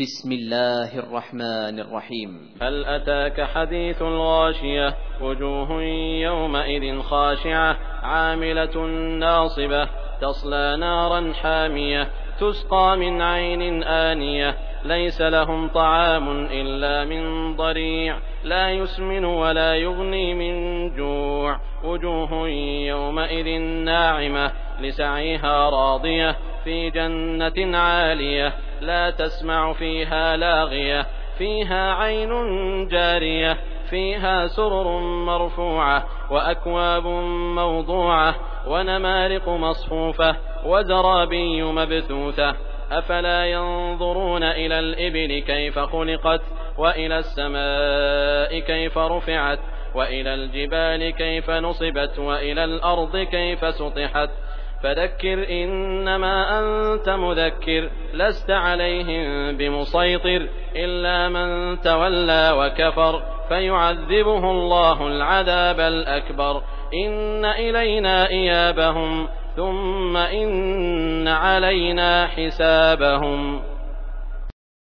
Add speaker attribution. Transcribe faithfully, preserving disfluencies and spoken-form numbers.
Speaker 1: بسم الله الرحمن الرحيم.
Speaker 2: هل أتاك حديث الغاشية وجوه يومئذ خاشعة عاملة ناصبة تصلى نارا حامية تسقى من عين آنية ليس لهم طعام إلا من ضريع لا يسمن ولا يغني من جوع وجوه يومئذ ناعمة لسعيها راضية في جنة عالية لا تسمع فيها لاغية فيها عين جارية فيها سرر مرفوعة وأكواب موضوعة ونمارق مصفوفة وزرابي مبثوثة أفلا ينظرون إلى الإبل كيف خلقت وإلى السماء كيف رفعت وإلى الجبال كيف نصبت وإلى الأرض كيف سطحت فذكر إنما أنت مذكر لست عليهم بمسيطر إلا من تولى وكفر فيعذبه الله العذاب الأكبر إن إلينا إيابهم ثم إن علينا حسابهم.